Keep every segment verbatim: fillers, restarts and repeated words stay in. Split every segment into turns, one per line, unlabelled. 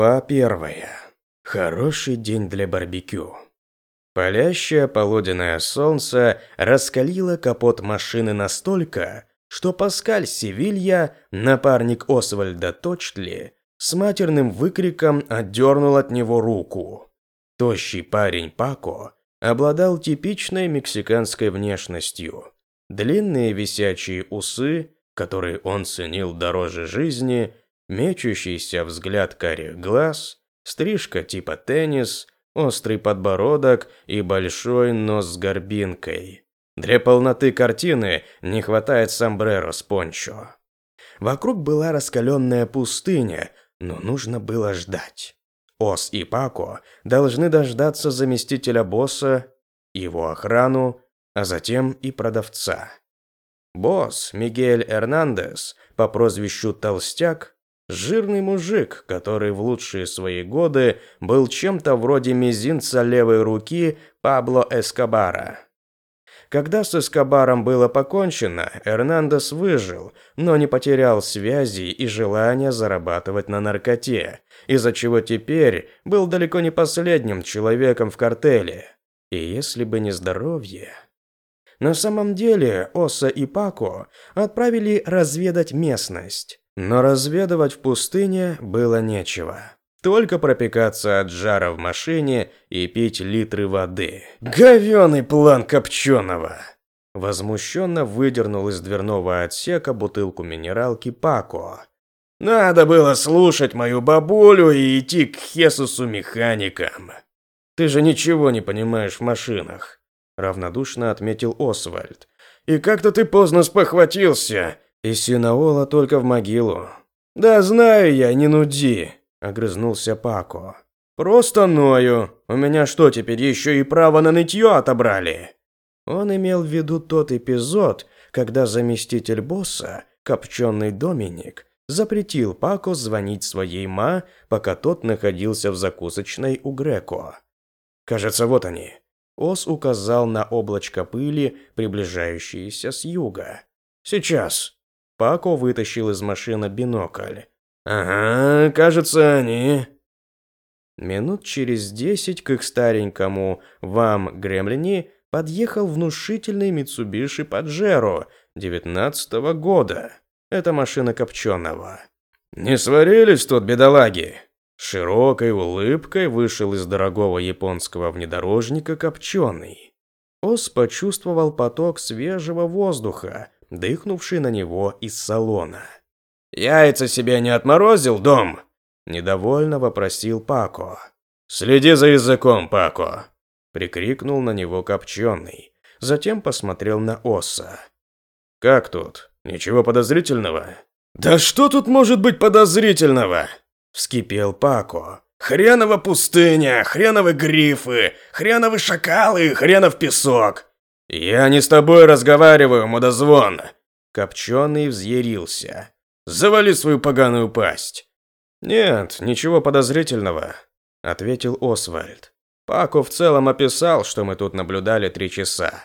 Глава первая. Хороший день для барбекю. Палящее полуденное солнце раскалило капот машины настолько, что Паскаль Севилья, напарник Освальда Точтли, с матерным выкриком отдернул от него руку. Тощий парень Пако обладал типичной мексиканской внешностью. Длинные висячие усы, которые он ценил дороже жизни, мечущийся взгляд карих глаз, стрижка типа теннис, острый подбородок и большой нос с горбинкой. Для полноты картины не хватает сомбреро с пончо. Вокруг была раскаленная пустыня, но нужно было ждать. Ос и Пако должны дождаться заместителя босса, его охрану, а затем и продавца. Босс Мигель Эрнандес по прозвищу Толстяк, жирный мужик, который в лучшие свои годы был чем-то вроде мизинца левой руки Пабло Эскобара. Когда с Эскобаром было покончено, Эрнандес выжил, но не потерял связи и желания зарабатывать на наркоте, из-за чего теперь был далеко не последним человеком в картеле. И если бы не здоровье... На самом деле Оса и Пако отправили разведать местность. Но разведывать в пустыне было нечего. Только пропекаться от жара в машине и пить литры воды. Говёный план Копченого! Возмущенно выдернул из дверного отсека бутылку минералки Пако. Надо было слушать мою бабулю и идти к Хесусу-механикам. Ты же ничего не понимаешь в машинах, равнодушно отметил Освальд. И как-то ты поздно спохватился. И Синаола только в могилу. Да знаю я, не нуди, огрызнулся Пако. Просто ною. У меня что, теперь еще и право на нытье отобрали? Он имел в виду тот эпизод, когда заместитель босса, Копченый Доминик, запретил Пако звонить своей ма, пока тот находился в закусочной у Греко. Кажется, вот они. Ос указал на облачко пыли, приближающееся с юга. Сейчас. Пако вытащил из машины бинокль. «Ага, кажется, они...» Минут через десять к их старенькому «Вам, Гремлини» подъехал внушительный Митсубиши Паджеро девятнадцатого года. Это машина Копченого. «Не сварились тут, бедолаги?» С широкой улыбкой вышел из дорогого японского внедорожника Копченый. Ос почувствовал поток свежего воздуха, дыхнувший на него из салона. «Яйца себе не отморозил, Дом?» – недовольно вопросил Пако. «Следи за языком, Пако!» – прикрикнул на него Копченый. Затем посмотрел на Оса. «Как тут? Ничего подозрительного?» «Да что тут может быть подозрительного?» – вскипел Пако. «Хренова пустыня, хреновы грифы, хреновы шакалы, хренов песок!» «Я не с тобой разговариваю, мудозвон!» Копченый взъярился. «Завали свою поганую пасть!» «Нет, ничего подозрительного», — ответил Освальд. «Пако в целом описал, что мы тут наблюдали три часа».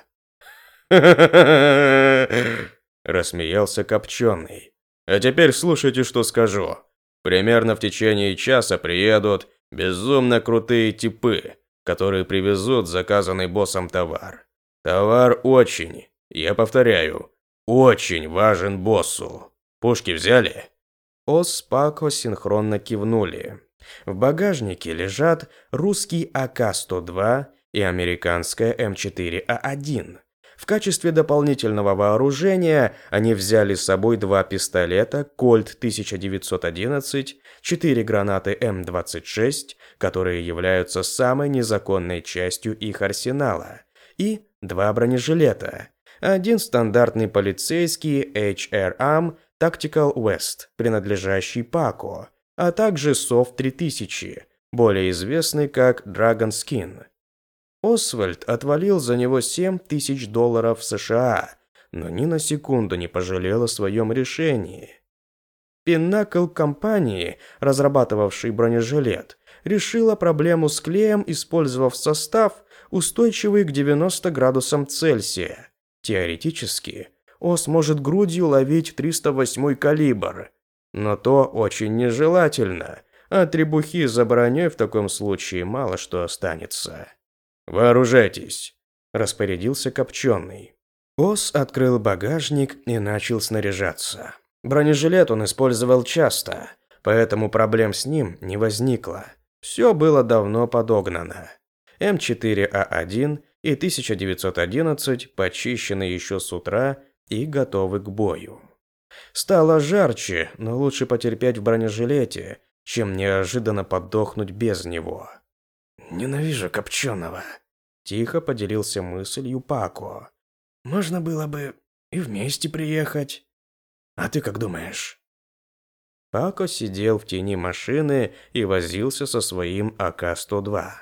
Рассмеялся Копченый. «А теперь слушайте, что скажу. Примерно в течение часа приедут безумно крутые типы, которые привезут заказанный боссом товар. Товар очень, я повторяю, очень важен боссу. Пушки взяли?» Ос с Пако синхронно кивнули. В багажнике лежат русский А К сто два и американская М четыре А один. В качестве дополнительного вооружения они взяли с собой два пистолета Кольт тысяча девятьсот одиннадцать, четыре гранаты М двадцать шесть, которые являются самой незаконной частью их арсенала, и два бронежилета. Один стандартный полицейский Эйч Эр Ам Tactical West, принадлежащий Пако, а также Сов три тысячи, более известный как Dragon Skin. Освальд отвалил за него семь тысяч долларов США, но ни на секунду не пожалел о своем решении. Pinnacle компании, разрабатывавшей бронежилет, решила проблему с клеем, использовав состав, устойчивый к девяноста градусам Цельсия. Теоретически, Ос может грудью ловить триста восьмой калибр, но то очень нежелательно. а требухи за броней в таком случае мало что останется. «Вооружайтесь», – распорядился Копченый. Ос открыл багажник и начал снаряжаться. Бронежилет он использовал часто, поэтому проблем с ним не возникло. Все было давно подогнано. эм четыре а один и тысяча девятьсот одиннадцать почищены еще с утра и готовы к бою. Стало жарче, но лучше потерпеть в бронежилете, чем неожиданно подохнуть без него. «Ненавижу Копченого», – тихо поделился мыслью Пако. «Можно было бы и вместе приехать. А ты как думаешь?» Пако сидел в тени машины и возился со своим а ка сто два.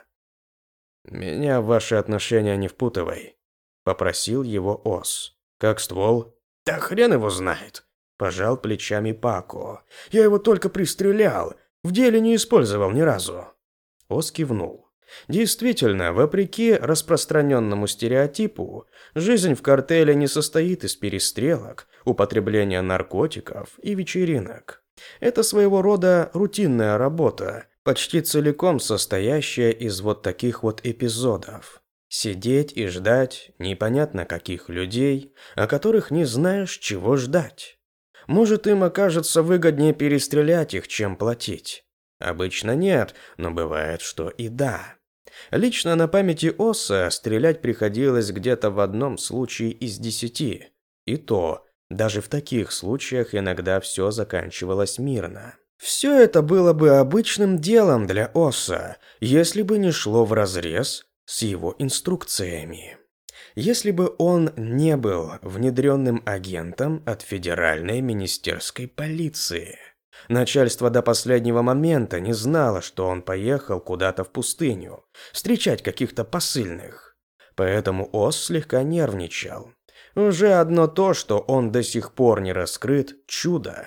«Меня в ваши отношения не впутывай», – попросил его Ос. «Как ствол?» «Да хрен его знает», – пожал плечами Пако. «Я его только пристрелял, в деле не использовал ни разу». Ос кивнул. Действительно, вопреки распространенному стереотипу, жизнь в картеле не состоит из перестрелок, употребления наркотиков и вечеринок. Это своего рода рутинная работа, почти целиком состоящая из вот таких вот эпизодов. Сидеть и ждать непонятно каких людей, о которых не знаешь, чего ждать. Может, им окажется выгоднее перестрелять их, чем платить. Обычно нет, но бывает, что и да. Лично на памяти Оса стрелять приходилось где-то в одном случае из десяти. И то, даже в таких случаях иногда все заканчивалось мирно. Все это было бы обычным делом для Оса, если бы не шло вразрез с его инструкциями. Если бы он не был внедренным агентом от Федеральной министерской полиции. Начальство до последнего момента не знало, что он поехал куда-то в пустыню, встречать каких-то посыльных. Поэтому Ос слегка нервничал. Уже одно то, что он до сих пор не раскрыт, чудо.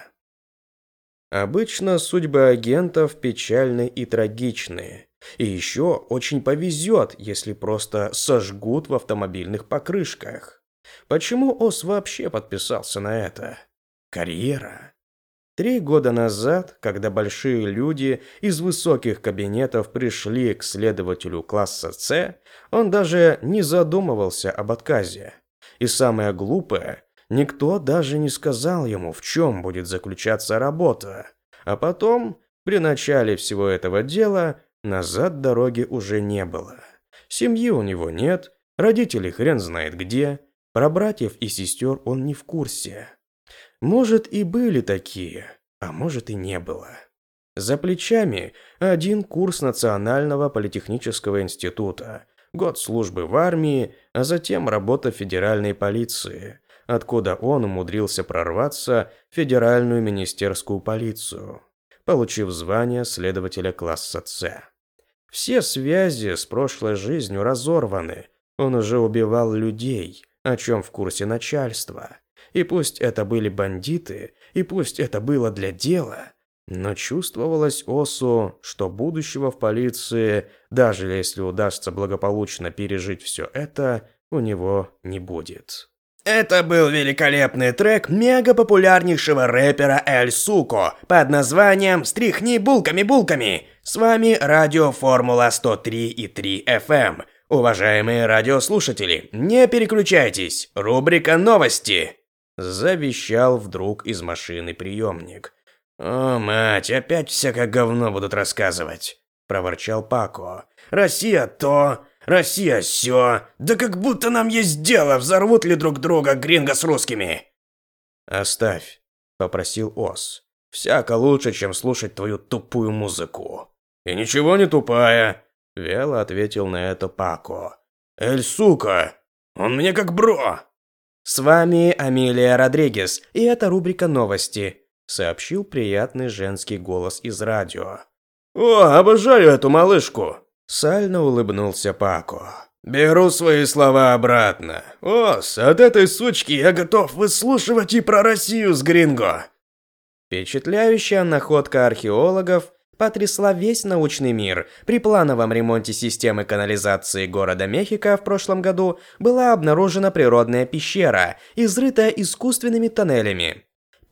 Обычно судьбы агентов печальны и трагичны. И еще очень повезет, если просто сожгут в автомобильных покрышках. Почему Ос вообще подписался на это? Карьера. Три года назад, когда большие люди из высоких кабинетов пришли к следователю класса С, он даже не задумывался об отказе. И самое глупое, никто даже не сказал ему, в чем будет заключаться работа. А потом, при начале всего этого дела, назад дороги уже не было. Семьи у него нет, родители хрен знает где, про братьев и сестер он не в курсе. Может, и были такие, а может и не было. За плечами один курс Национального политехнического института, год службы в армии, а затем работа в федеральной полиции, откуда он умудрился прорваться в федеральную министерскую полицию, получив звание следователя класса С. Все связи с прошлой жизнью разорваны, он уже убивал людей, о чем в курсе начальства. И пусть это были бандиты, и пусть это было для дела, но чувствовалось Осу, что будущего в полиции, даже если удастся благополучно пережить все это, у него не будет. Это был великолепный трек мега-популярнейшего рэпера Эль Суко под названием «Стряхни булками-булками». С вами радио Формула сто три и три эф эм. Уважаемые радиослушатели, не переключайтесь, рубрика «Новости». Завещал вдруг из машины приемник. «О, мать, опять всякое говно будут рассказывать», – проворчал Пако. «Россия то, Россия сё, да как будто нам есть дело, взорвут ли друг друга гринго с русскими». «Оставь», – попросил Ос. «Всяко лучше, чем слушать твою тупую музыку». «И ничего не тупая», – вяло ответил на это Пако. «Эль, сука, он мне как бро». «С вами Амелия Родригес, и это рубрика «Новости», – сообщил приятный женский голос из радио. «О, обожаю эту малышку!» – сально улыбнулся Пако. «Беру свои слова обратно. Ос, от этой сучки я готов выслушивать и про Россию с гринго!» Впечатляющая находка археологов потрясла весь научный мир. При плановом ремонте системы канализации города Мехико в прошлом году была обнаружена природная пещера, изрытая искусственными тоннелями.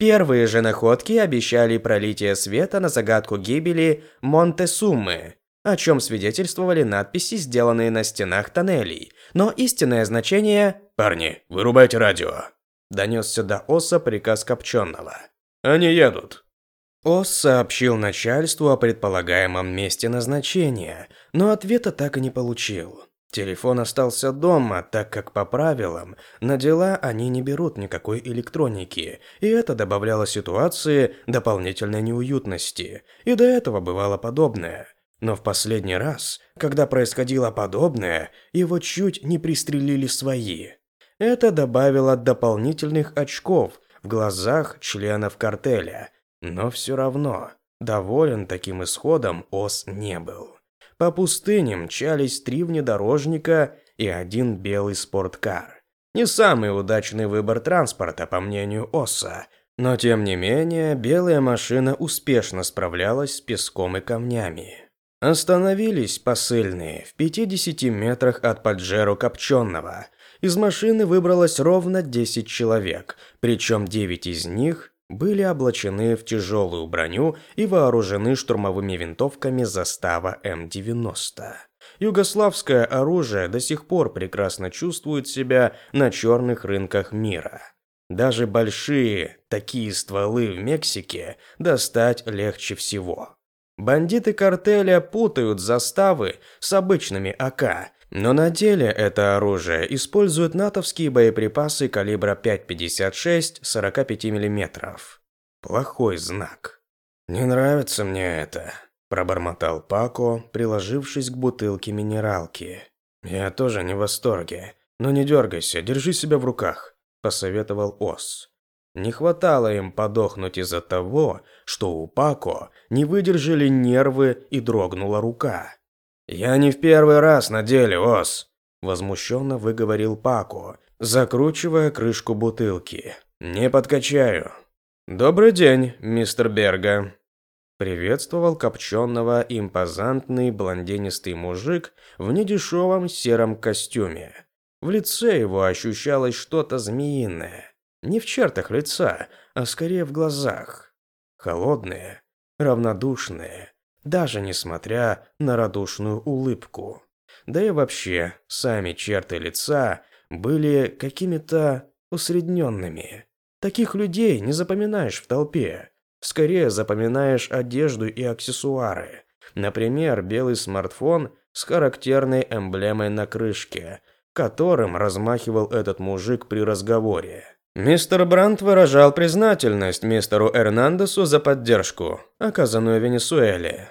Первые же находки обещали пролитие света на загадку гибели Монтесумы, о чем свидетельствовали надписи, сделанные на стенах тоннелей. Но истинное значение... «Парни, вырубайте радио!» Донесся до Оса приказ Копченого. «Они едут!» Ос сообщил начальству о предполагаемом месте назначения, но ответа так и не получил. Телефон остался дома, так как по правилам на дела они не берут никакой электроники, и это добавляло ситуации дополнительной неуютности. И до этого бывало подобное. Но в последний раз, когда происходило подобное, его чуть не пристрелили свои. Это добавило дополнительных очков в глазах членов картеля, но все равно доволен таким исходом Ос не был. По пустыне мчались три внедорожника и один белый спорткар. Не самый удачный выбор транспорта, по мнению Оса, но тем не менее белая машина успешно справлялась с песком и камнями. Остановились посыльные в пятидесяти метрах от Паджеро Копченого. Из машины выбралось ровно десять человек, причем девять из них были облачены в тяжелую броню и вооружены штурмовыми винтовками застава эм девяносто. Югославское оружие до сих пор прекрасно чувствует себя на черных рынках мира. Даже большие такие стволы в Мексике достать легче всего. Бандиты картеля путают заставы с обычными а ка, но на деле это оружие использует натовские боеприпасы калибра пять пятьдесят шесть сорок пять миллиметров. Плохой знак. «Не нравится мне это», – пробормотал Пако, приложившись к бутылке минералки. «Я тоже не в восторге, но не дергайся, держи себя в руках», – посоветовал Ос. Не хватало им подохнуть из-за того, что у Пако не выдержали нервы и дрогнула рука. «Я не в первый раз на деле, Ос», – возмущенно выговорил Пако, закручивая крышку бутылки. «Не подкачаю». «Добрый день, мистер Берга», – приветствовал Копченого импозантный блондинистый мужик в недешевом сером костюме. В лице его ощущалось что-то змеиное. Не в чертах лица, а скорее в глазах. Холодные, равнодушные, даже несмотря на радушную улыбку. Да и вообще, сами черты лица были какими-то усредненными. Таких людей не запоминаешь в толпе. Скорее запоминаешь одежду и аксессуары. Например, белый смартфон с характерной эмблемой на крышке, которым размахивал этот мужик при разговоре. Мистер Брандт выражал признательность мистеру Эрнандесу за поддержку, оказанную Венесуэле.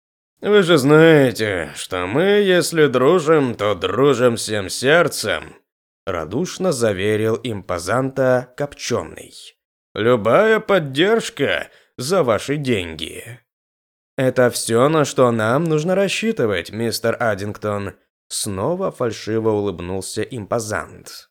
«Вы же знаете, что мы, если дружим, то дружим всем сердцем», радушно заверил импозанта Копченый. «Любая поддержка за ваши деньги». «Это все, на что нам нужно рассчитывать, мистер Аддингтон», снова фальшиво улыбнулся импозант.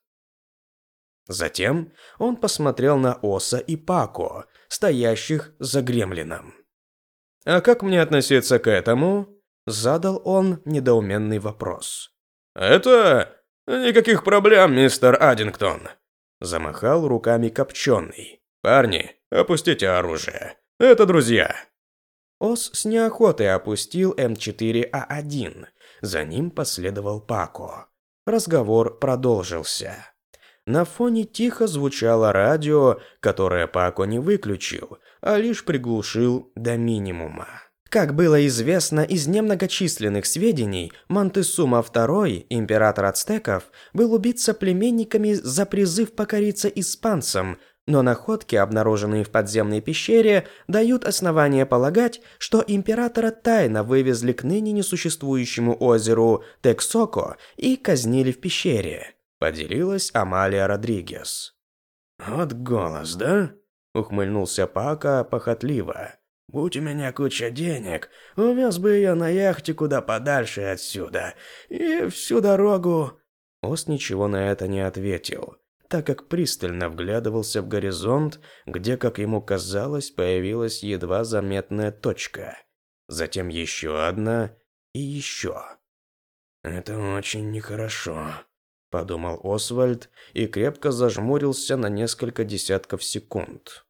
Затем он посмотрел на Оса и Пако, стоящих за гремлином. «А как мне относиться к этому?» – задал он недоуменный вопрос. «Это... никаких проблем, мистер Аддингтон», – замахал руками Копченый. «Парни, опустите оружие. Это друзья». Ос с неохотой опустил эм четыре а один. За ним последовал Пако. Разговор продолжился. На фоне тихо звучало радио, которое Пако не выключил, а лишь приглушил до минимума. Как было известно из немногочисленных сведений, Монтесума второй, император ацтеков, был убит соплеменниками за призыв покориться испанцам, но находки, обнаруженные в подземной пещере, дают основания полагать, что императора тайно вывезли к ныне несуществующему озеру Тексоко и казнили в пещере. Поделилась Амалия Родригес. «Вот голос, да?» – ухмыльнулся Пако похотливо. «Будь у меня куча денег, увез бы ее на яхте куда подальше отсюда. И всю дорогу...» Ос ничего на это не ответил, так как пристально вглядывался в горизонт, где, как ему казалось, появилась едва заметная точка. Затем еще одна и еще. «Это очень нехорошо», – подумал Освальд и крепко зажмурился на несколько десятков секунд.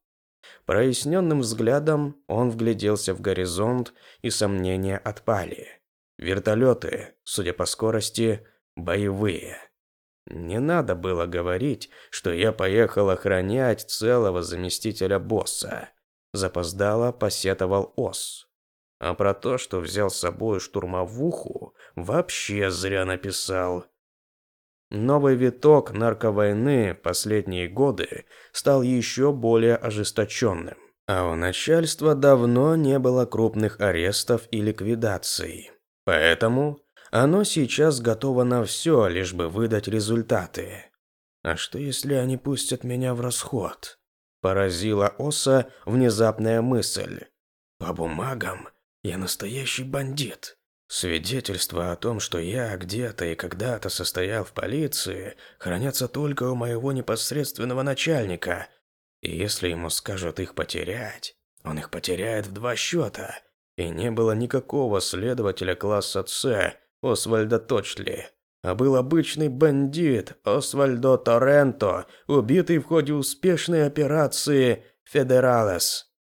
Проясненным взглядом он вгляделся в горизонт, и сомнения отпали. Вертолеты, судя по скорости, боевые. Не надо было говорить, что я поехал охранять целого заместителя босса. Запоздало посетовал Ос. А про то, что взял с собой штурмовуху, вообще зря написал. Новый виток нарковойны последние годы стал еще более ожесточенным. А у начальства давно не было крупных арестов и ликвидаций. Поэтому оно сейчас готово на все, лишь бы выдать результаты. А что если они пустят меня в расход? Поразила Оса внезапная мысль. По бумагам я настоящий бандит. Свидетельства о том, что я где-то и когда-то состоял в полиции, хранятся только у моего непосредственного начальника. И если ему скажут их потерять, он их потеряет в два счета. И не было никакого следователя класса С, Освальда Точли, а был обычный бандит Освальдо Торренто, убитый в ходе успешной операции «Федералес».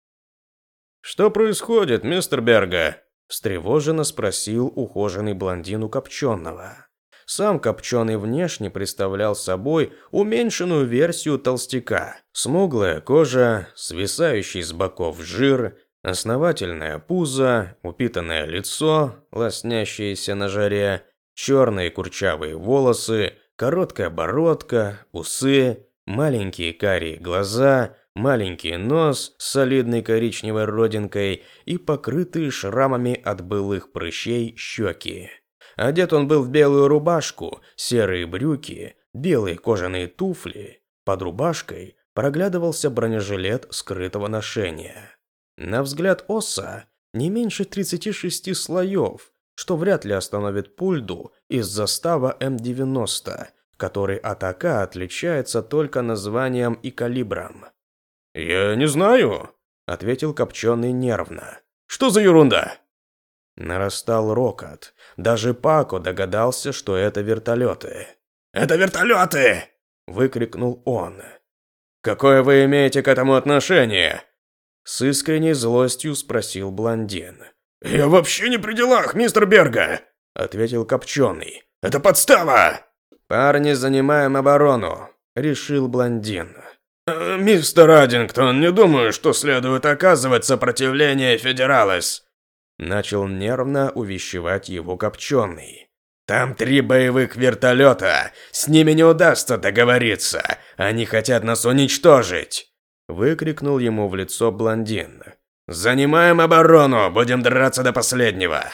«Что происходит, мистер Берга?» – встревоженно спросил ухоженный блондин у Копченого. Сам Копченый внешне представлял собой уменьшенную версию толстяка. Смуглая кожа, свисающий с боков жир, основательное пузо, упитанное лицо, лоснящееся на жаре, черные курчавые волосы, короткая бородка, усы, маленькие карие глаза, маленький нос с солидной коричневой родинкой и покрытые шрамами от былых прыщей щеки. Одет он был в белую рубашку, серые брюки, белые кожаные туфли. Под рубашкой проглядывался бронежилет скрытого ношения. На взгляд Оса не меньше тридцати шести слоев, что вряд ли остановит пульду из застава М девяносто, который от А К отличается только названием и калибром. «Я не знаю», — ответил Копченый нервно. «Что за ерунда?» Нарастал рокот. Даже Пако догадался, что это вертолеты. «Это вертолеты!» — выкрикнул он. «Какое вы имеете к этому отношение?» С искренней злостью спросил блондин. «Я вообще не при делах, мистер Берга!» — ответил Копченый. «Это подстава!» «Парни, занимаем оборону», — решил блондин. «Э, «Мистер Аддингтон, не думаю, что следует оказывать сопротивление Федералес», — начал нервно увещевать его Копченый. «Там три боевых вертолета, с ними не удастся договориться, они хотят нас уничтожить», — выкрикнул ему в лицо блондин. «Занимаем оборону, будем драться до последнего».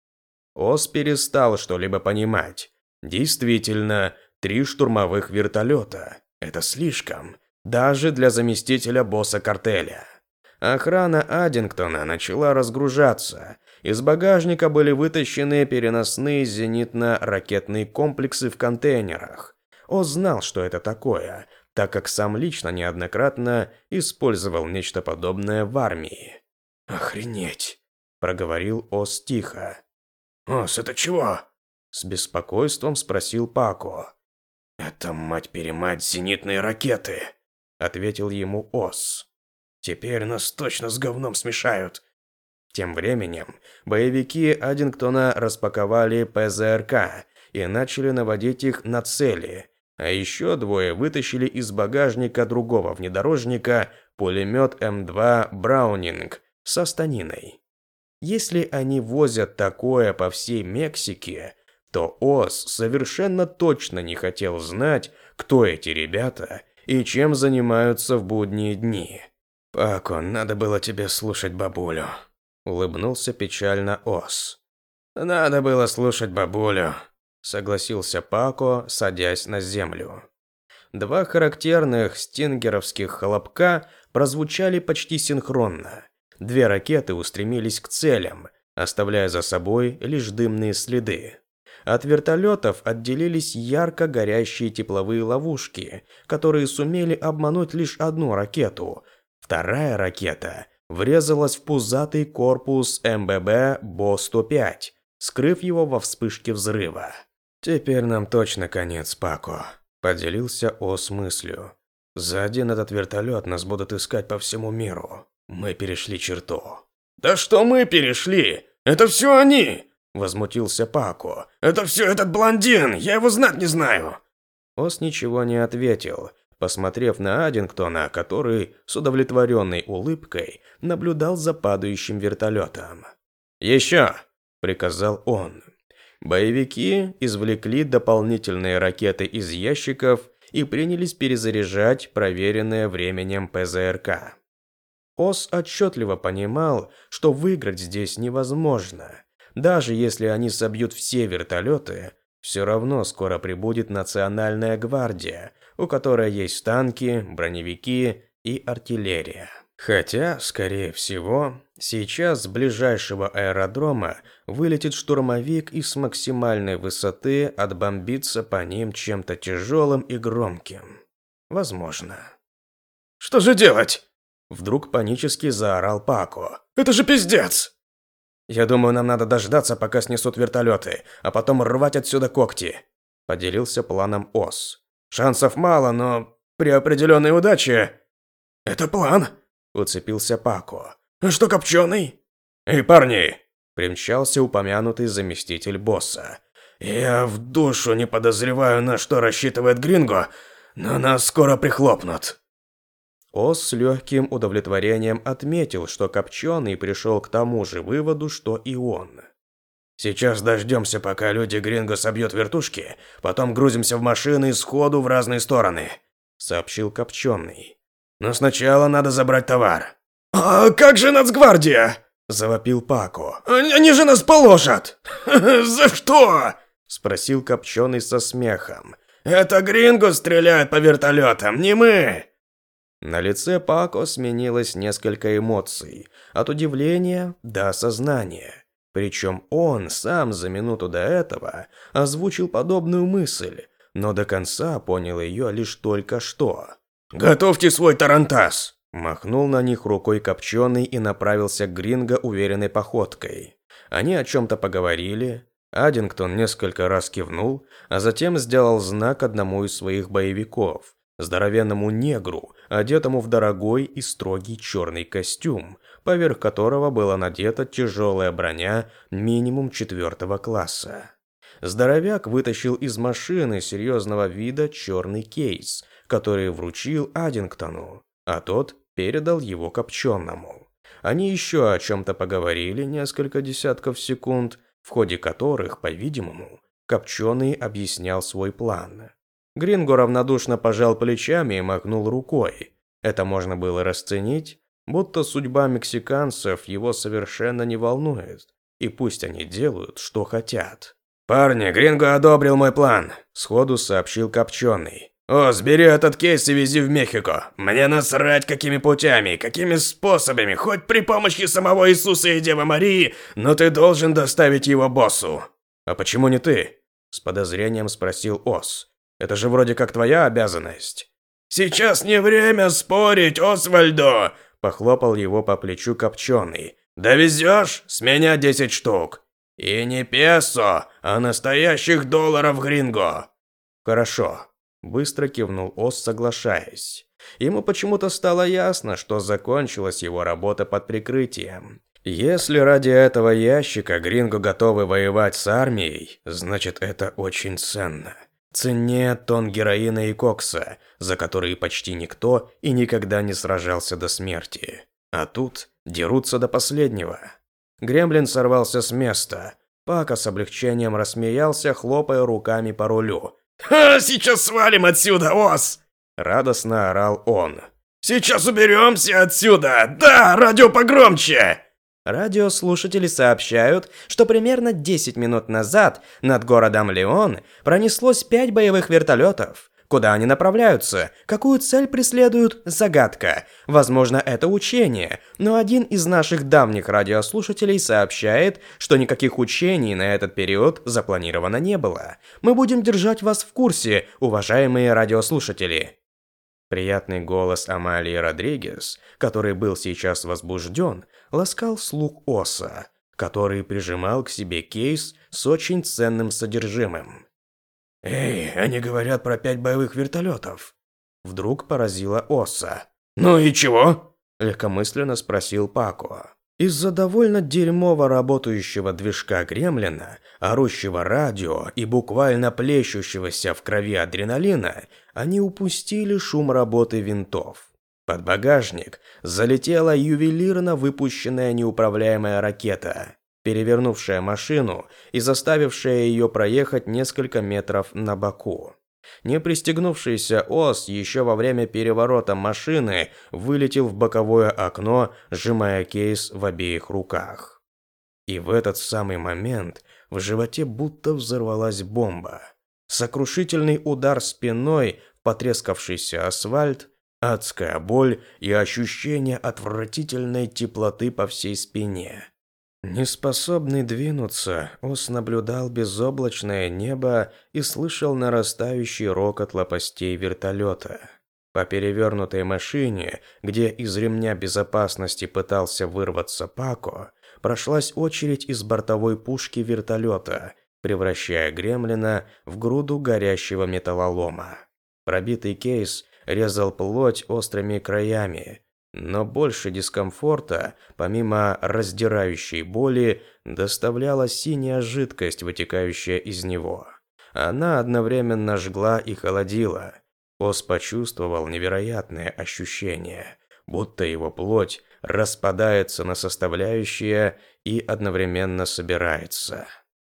Ос перестал что-либо понимать. Действительно, три штурмовых вертолета – это слишком, даже для заместителя босса картеля. Охрана Аддингтона начала разгружаться. Из багажника были вытащены переносные зенитно-ракетные комплексы в контейнерах. Ос знал, что это такое, так как сам лично неоднократно использовал нечто подобное в армии. «Охренеть!» – проговорил Ос тихо. «Ос, это чего?» – с беспокойством спросил Пако. «Это, мать-перемать, зенитные ракеты!» – ответил ему Ос. «Теперь нас точно с говном смешают!» Тем временем боевики Аддингтона распаковали П З Р К и начали наводить их на цели, а еще двое вытащили из багажника другого внедорожника пулемет М два Браунинг со станиной. Если они возят такое по всей Мексике, то Ос совершенно точно не хотел знать, кто эти ребята и чем занимаются в будние дни. «Пако, надо было тебе слушать бабулю», — улыбнулся печально Ос. «Надо было слушать бабулю», — согласился Пако, садясь на землю. Два характерных стингеровских хлопка прозвучали почти синхронно. Две ракеты устремились к целям, оставляя за собой лишь дымные следы. От вертолетов отделились ярко горящие тепловые ловушки, которые сумели обмануть лишь одну ракету. Вторая ракета врезалась в пузатый корпус М Б Б Бо сто пять, скрыв его во вспышке взрыва. «Теперь нам точно конец, Пако», – поделился Ос мыслью. За один этот вертолет нас будут искать по всему миру. Мы перешли черту». «Да что мы перешли? Это все они!» Возмутился Пако. «Это все этот блондин! Я его знать не знаю!» Ос ничего не ответил, посмотрев на Аддингтона, который с удовлетворенной улыбкой наблюдал за падающим вертолетом. «Еще!» – приказал он. Боевики извлекли дополнительные ракеты из ящиков и принялись перезаряжать проверенное временем ПЗРК. Ос отчетливо понимал, что выиграть здесь невозможно. Даже если они собьют все вертолеты, все равно скоро прибудет Национальная гвардия, у которой есть танки, броневики и артиллерия. Хотя, скорее всего, сейчас с ближайшего аэродрома вылетит штурмовик и с максимальной высоты отбомбится по ним чем-то тяжелым и громким. Возможно. «Что же делать?» Вдруг панически заорал Пако. «Это же пиздец!» «Я думаю, нам надо дождаться, пока снесут вертолеты, а потом рвать отсюда когти», – поделился планом Ос. «Шансов мало, но при определенной удаче...» «Это план?» – уцепился Пако. «А что копченый?» «Эй, парни!» – примчался упомянутый заместитель босса. «Я в душу не подозреваю, на что рассчитывает Гринго, но нас скоро прихлопнут». Ос с легким удовлетворением отметил, что Копченый пришел к тому же выводу, что и он. «Сейчас дождемся, пока люди Гринго собьют вертушки, потом грузимся в машины и сходу в разные стороны», — сообщил Копченый. «Но сначала надо забрать товар». «А как же Нацгвардия?» — завопил Пако. «Они же нас положат!» «За что?» — спросил Копченый со смехом. «Это Гринго стреляет по вертолетам, не мы!» На лице Пако сменилось несколько эмоций, от удивления до осознания. Причем он сам за минуту до этого озвучил подобную мысль, но до конца понял ее лишь только что. «Готовьте свой тарантас!» Махнул на них рукой Копченый и направился к Гринго уверенной походкой. Они о чем-то поговорили, Аддингтон несколько раз кивнул, а затем сделал знак одному из своих боевиков. Здоровенному негру, одетому в дорогой и строгий черный костюм, поверх которого была надета тяжелая броня минимум четвертого класса. Здоровяк вытащил из машины серьезного вида черный кейс, который вручил Аддингтону, а тот передал его Копченому. Они еще о чем-то поговорили несколько десятков секунд, в ходе которых, по-видимому, Копченый объяснял свой план. Гринго равнодушно пожал плечами и махнул рукой. Это можно было расценить, будто судьба мексиканцев его совершенно не волнует, и пусть они делают, что хотят. «Парни, Гринго одобрил мой план», – сходу сообщил Копченый. «О, сбери этот кейс и вези в Мехико. Мне насрать, какими путями, какими способами, хоть при помощи самого Иисуса и Девы Марии, но ты должен доставить его боссу». «А почему не ты?» – с подозрением спросил Ос. «Это же вроде как твоя обязанность». «Сейчас не время спорить, Освальдо!» – похлопал его по плечу Копченый. «Довезешь? С меня десять штук. И не песо, а настоящих долларов, Гринго». «Хорошо», – быстро кивнул Ос, соглашаясь. Ему почему-то стало ясно, что закончилась его работа под прикрытием. Если ради этого ящика Гринго готовы воевать с армией, значит, это очень ценно. Ценнее тонн героина и кокса, за которые почти никто и никогда не сражался до смерти. А тут дерутся до последнего. Гремлин сорвался с места. Пако с облегчением рассмеялся, хлопая руками по рулю. «Ха, сейчас свалим отсюда, Ос!» Радостно орал он. «Сейчас уберемся отсюда! Да, радио погромче!»
Радиослушатели сообщают, что примерно десять минут назад над городом Леон пронеслось пять боевых вертолетов. Куда они направляются? Какую цель преследуют? Загадка. Возможно, это учение, но один из наших давних радиослушателей сообщает, что никаких учений на этот период запланировано не было. Мы будем держать вас в курсе, уважаемые радиослушатели. Приятный голос Амалии Родригес, который был сейчас возбужден, ласкал слух Оса, который прижимал к себе кейс с очень ценным содержимым. «Эй, они говорят про пять боевых вертолетов».
вдруг поразила Оса.
«Ну и чего?»
– легкомысленно спросил Пако. Из-за довольно дерьмово работающего движка Гремлина, орущего радио и буквально плещущегося в крови адреналина, они упустили шум работы винтов. Под багажник залетела ювелирно выпущенная неуправляемая ракета, перевернувшая машину и заставившая ее проехать несколько метров на боку. Не пристегнувшийся Ос еще во время переворота машины вылетел в боковое окно, сжимая кейс в обеих руках. И в этот самый момент в животе будто взорвалась бомба. Сокрушительный удар спиной в потрескавшийся асфальт, адская боль и ощущение отвратительной теплоты по всей спине. Неспособный двинуться, Ос наблюдал безоблачное небо и слышал нарастающий рокот лопастей вертолета. По перевернутой машине, где из ремня безопасности пытался вырваться Пако, прошлась очередь из бортовой пушки вертолета, превращая Гремлина в груду горящего металлолома. Пробитый кейс резал плоть острыми краями, но больше дискомфорта, помимо раздирающей боли, доставляла синяя жидкость, вытекающая из него. Она одновременно жгла и холодила. Ос почувствовал невероятное ощущение, будто его плоть распадается на составляющие и одновременно собирается.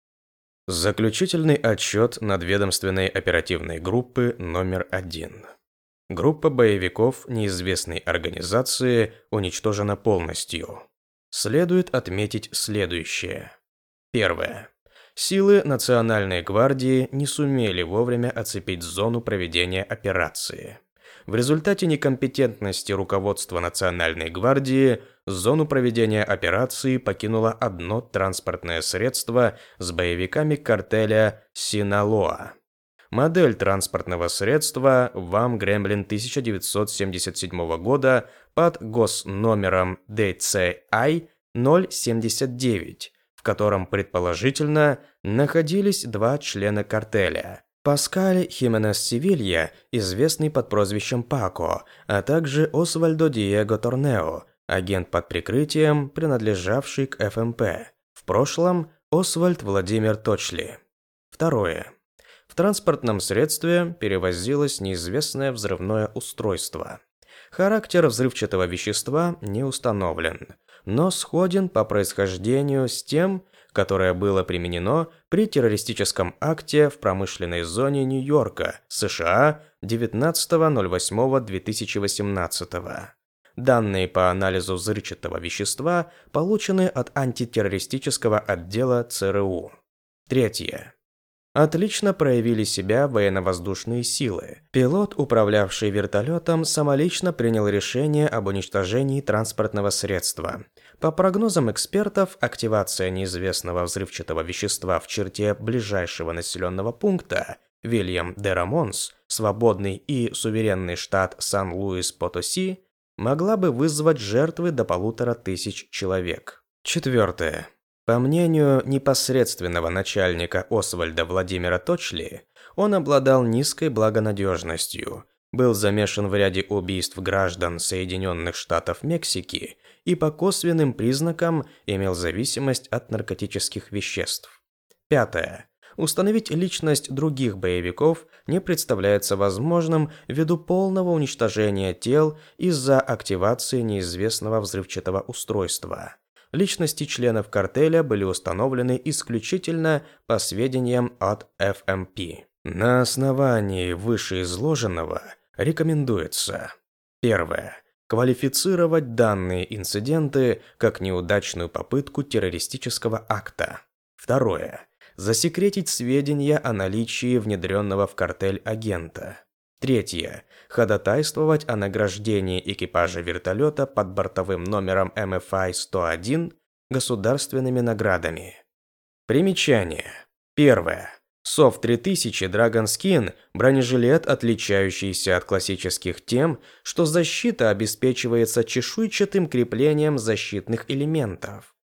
Заключительный отчет надведомственной оперативной группы номер один. Группа боевиков неизвестной организации уничтожена полностью. Следует отметить следующее. Первое. Силы Национальной гвардии не сумели вовремя оцепить зону проведения операции. В результате некомпетентности руководства Национальной гвардии зону проведения операции покинуло одно транспортное средство с боевиками картеля Синалоа. Модель транспортного средства ВАМ Гремлин тысяча девятьсот семьдесят седьмого года под госномером ди ци ай ноль семьдесят девять, в котором предположительно находились два члена картеля. Паскаль Хименес Севилья, известный под прозвищем Пако, а также Освальдо Диего Торнео, агент под прикрытием, принадлежавший к эф эм пэ. В прошлом Освальд Владимир Точли. Второе. В транспортном средстве перевозилось неизвестное взрывное устройство. Характер взрывчатого вещества не установлен, но сходен по происхождению с тем, которое было применено при террористическом акте в промышленной зоне Нью-Йорка, США, девятнадцатого ноль восьмого две тысячи восемнадцатого. Данные по анализу взрывчатого вещества получены от антитеррористического отдела цэ эр у. Третье. Отлично проявили себя военно-воздушные силы. Пилот, управлявший вертолетом, самолично принял решение об уничтожении транспортного средства. По прогнозам экспертов, активация неизвестного взрывчатого вещества в черте ближайшего населенного пункта Вильям-де-Рамонс, свободный и суверенный штат Сан-Луис-Потоси, могла бы вызвать жертвы до полутора тысяч человек. Четвертое. По мнению непосредственного начальника Освальда Владимира Точли, он обладал низкой благонадежностью, был замешан в ряде убийств граждан Соединенных Штатов Мексики и по косвенным признакам имел зависимость от наркотических веществ. Пятое. Установить личность других боевиков не представляется возможным ввиду полного уничтожения тел из-за активации неизвестного взрывчатого устройства. Личности членов картеля были установлены исключительно по сведениям от эф эм пэ. На основании вышеизложенного рекомендуется: первое. Квалифицировать данные инциденты как неудачную попытку террористического акта. Второе. Засекретить сведения о наличии внедренного в картель агента. Третье. Ходатайствовать о награждении экипажа вертолета под бортовым номером эм эф ай сто один государственными наградами. Примечание. Первое. Сов три тысячи Dragon Skin – бронежилет, отличающийся от классических тем, что защита обеспечивается чешуйчатым креплением защитных элементов.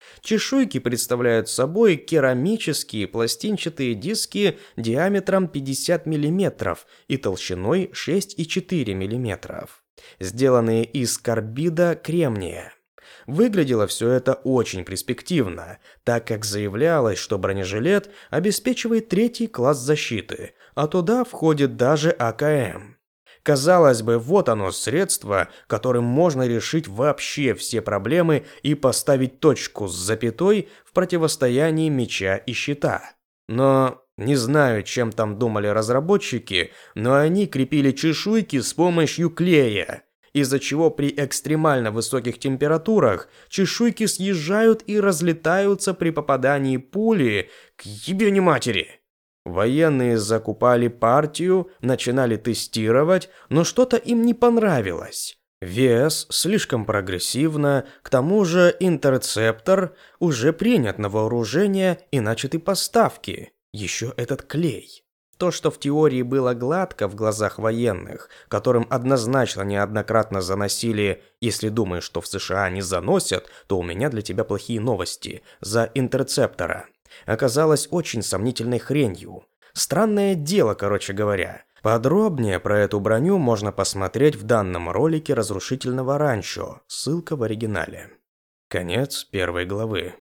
Чешуйки представляют собой керамические пластинчатые диски диаметром пятьдесят миллиметров и толщиной шесть и четыре десятых миллиметра, сделанные из карбида кремния. Выглядело все это очень перспективно, так как заявлялось, что бронежилет обеспечивает третий класс защиты, а туда входит даже А К М. Казалось бы, вот оно средство, которым можно решить вообще все проблемы и поставить точку с запятой в противостоянии меча и щита. Но не знаю, чем там думали разработчики, но они крепили чешуйки с помощью клея, из-за чего при экстремально высоких температурах чешуйки съезжают и разлетаются при попадании пули к ебени матери. Военные закупали партию, начинали тестировать, но что-то им не понравилось. Вес слишком прогрессивно, к тому же интерцептор уже принят на вооружение и начаты поставки. Еще этот клей. То, что в теории было гладко в глазах военных, которым однозначно неоднократно заносили, если думаешь, что в США не заносят, то у меня для тебя плохие новости, за интерцептора, оказалось очень сомнительной хренью. Странное дело, короче говоря. Подробнее про эту броню можно посмотреть в данном ролике разрушительного ранчо, ссылка в оригинале. Конец первой главы.